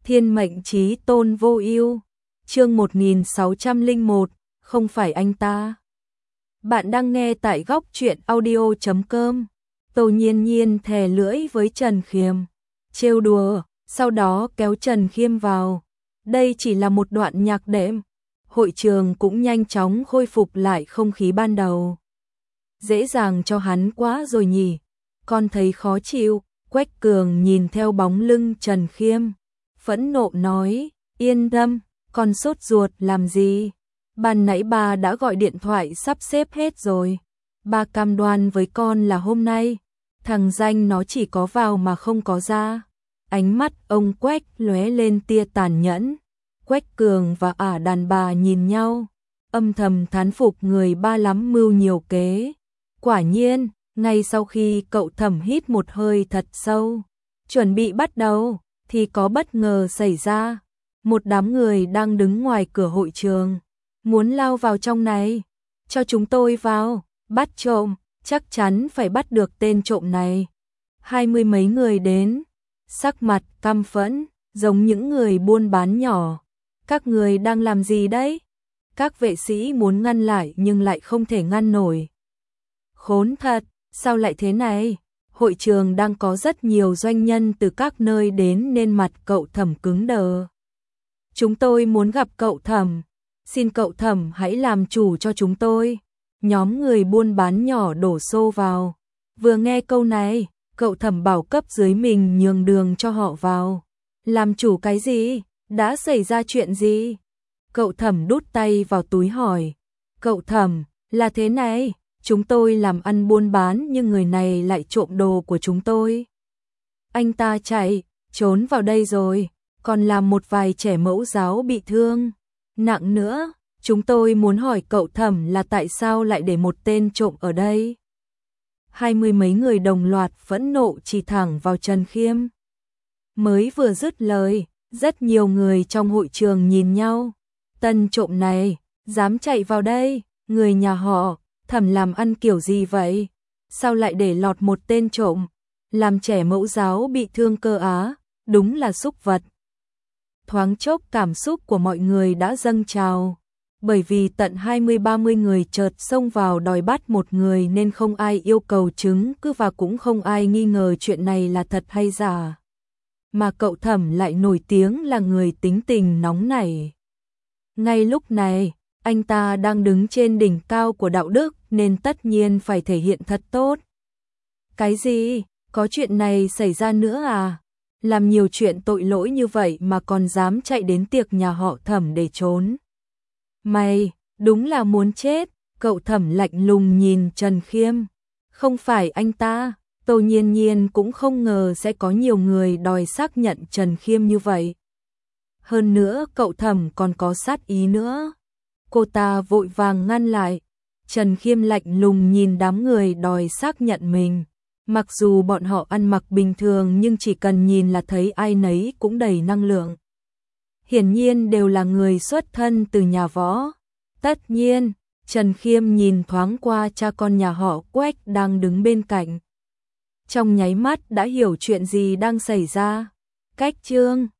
Thiên mệnh chí tôn vô ưu. Chương 1601, không phải anh ta. Bạn đang nghe tại góc truyện audio.com. Tô Nhiên Nhiên thè lưỡi với Trần Khiêm, trêu đùa, sau đó kéo Trần Khiêm vào. Đây chỉ là một đoạn nhạc đệm. Hội trường cũng nhanh chóng khôi phục lại không khí ban đầu. Dễ dàng cho hắn quá rồi nhỉ. Con thấy khó chịu. Quách Cường nhìn theo bóng lưng Trần Khiêm, phẫn nộ nói, yên tâm, con sốt ruột làm gì? Ban nãy ba đã gọi điện thoại sắp xếp hết rồi. Ba cam đoan với con là hôm nay, thằng danh nó chỉ có vào mà không có ra. Ánh mắt ông Quách lóe lên tia tàn nhẫn. Quách Cường và ả đàn bà nhìn nhau, âm thầm thán phục người ba lắm mưu nhiều kế. Quả nhiên, ngay sau khi cậu Thẩm hít một hơi thật sâu, chuẩn bị bắt đầu, thì có bất ngờ xảy ra. Một đám người đang đứng ngoài cửa hội trường, muốn lao vào trong này. Cho chúng tôi vào, bắt trộm, chắc chắn phải bắt được tên trộm này. 20 mấy người đến, sắc mặt căm phẫn, giống những người buôn bán nhỏ. Các người đang làm gì đấy? Các vệ sĩ muốn ngăn lại nhưng lại không thể ngăn nổi. Khốn thật, sao lại thế này? Hội trường đang có rất nhiều doanh nhân từ các nơi đến nên mặt cậu Thẩm cứng đờ. Chúng tôi muốn gặp cậu Thẩm, xin cậu Thẩm hãy làm chủ cho chúng tôi. Nhóm người buôn bán nhỏ đổ xô vào. Vừa nghe câu này, cậu Thẩm bảo cấp dưới mình nhường đường cho họ vào. Làm chủ cái gì? Đã xảy ra chuyện gì? Cậu Thẩm đút tay vào túi hỏi. Cậu Thẩm, là thế này, chúng tôi làm ăn buôn bán nhưng người này lại trộm đồ của chúng tôi. Anh ta chạy, trốn vào đây rồi, còn làm một vài trẻ mẫu giáo bị thương nặng nữa. Chúng tôi muốn hỏi cậu Thẩm là tại sao lại để một tên trộm ở đây? 20 mấy người đồng loạt phẫn nộ chỉ thẳng vào Trần Khiêm. Mới vừa dứt lời, rất nhiều người trong hội trường nhìn nhau. Tên trộm này, dám chạy vào đây, người nhà họ Thẩm làm ăn kiểu gì vậy? Sao lại để lọt một tên trộm, làm trẻ mẫu giáo bị thương cơ á, đúng là súc vật. Thoáng chốc cảm xúc của mọi người đã dâng trào, bởi vì tận 20-30 người chợt xông vào đòi bắt một người nên không ai yêu cầu chứng cứ và cũng không ai nghi ngờ chuyện này là thật hay giả. Mà cậu Thẩm lại nổi tiếng là người tính tình nóng nảy. Ngay lúc này, anh ta đang đứng trên đỉnh cao của đạo đức nên tất nhiên phải thể hiện thật tốt. Cái gì? Có chuyện này xảy ra nữa à? Làm nhiều chuyện tội lỗi như vậy mà còn dám chạy đến tiệc nhà họ Thẩm để trốn. Mày, đúng là muốn chết. Cậu Thẩm lạnh lùng nhìn Trần Khiêm. Không phải anh ta. Tô Nhiên Nhiên cũng không ngờ sẽ có nhiều người đòi xác nhận Trần Khiêm như vậy. Hơn nữa cậu Thẩm còn có sát ý nữa. Cô ta vội vàng ngăn lại. Trần Khiêm lạnh lùng nhìn đám người đòi xác nhận mình. Mặc dù bọn họ ăn mặc bình thường nhưng chỉ cần nhìn là thấy ai nấy cũng đầy năng lượng. Hiển nhiên đều là người xuất thân từ nhà võ. Tất nhiên, Trần Khiêm nhìn thoáng qua cha con nhà họ Quách đang đứng bên cạnh. Trong nháy mắt đã hiểu chuyện gì đang xảy ra. Cách Trương,